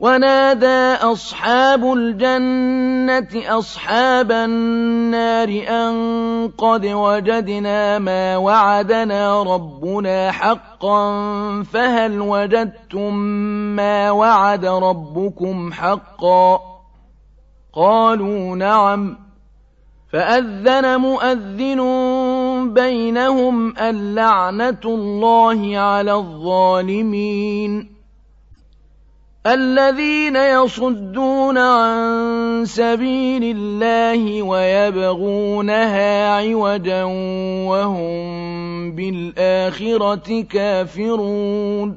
ونادى أصحاب الجنة أصحاب النار أن قد وجدنا ما وعدنا ربنا حقا فهل وجدتم ما وعد ربكم حقا قالوا نعم فأذن مؤذن بينهم اللعنة الله على الظالمين الذين يصدون عن سبيل الله ويبغونها عوجا وهم بالآخرة كافرون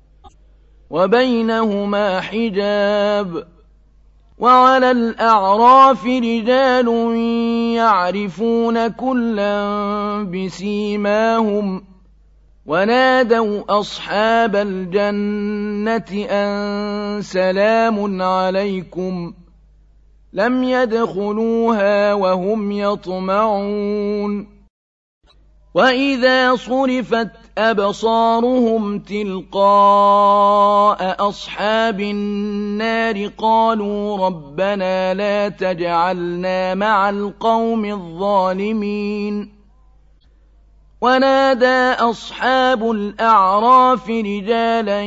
وبينهما حجاب وعلى الأعراف رجال يعرفون كلا بسيماهم ونادوا أصحاب الجنة أن سلام عليكم لم يدخلوها وهم يطمعون وإذا صرفت أبصارهم تلقاء أصحاب النار قالوا ربنا لا تجعلنا مع القوم الظالمين ونادى أصحاب الأعراف رجالا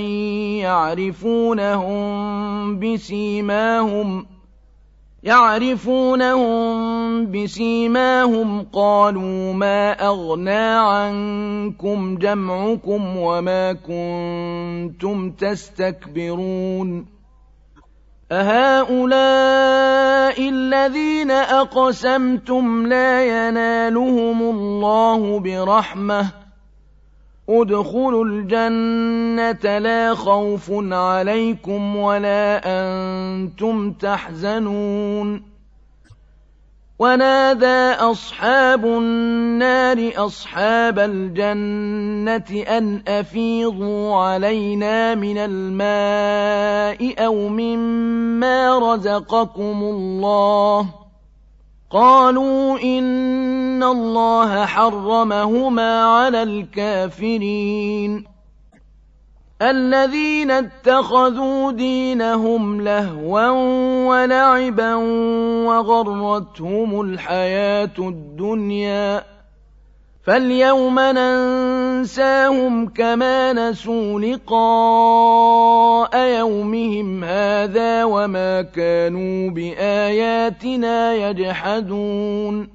يعرفونهم بسيماهم قالوا ما أغنى عنكم جمعكم وما كنتم تستكبرون أهؤلاء الذين أقسمتم لا ينالهم الله برحمة ادخلوا الجنة لا خوف عليكم ولا أنتم تحزنون ونادى أصحاب النار أصحاب الجنة أن أفيضوا علينا من الماء أو مما رزقكم الله قالوا إن الله حرمهما على الكافرين الذين اتخذوا دينهم لهوا ولعبا وغرتهم الحياة الدنيا فاليوم ننساهم كما نسوا لقاء يومهم هذا وما كانوا بآياتنا يجحدون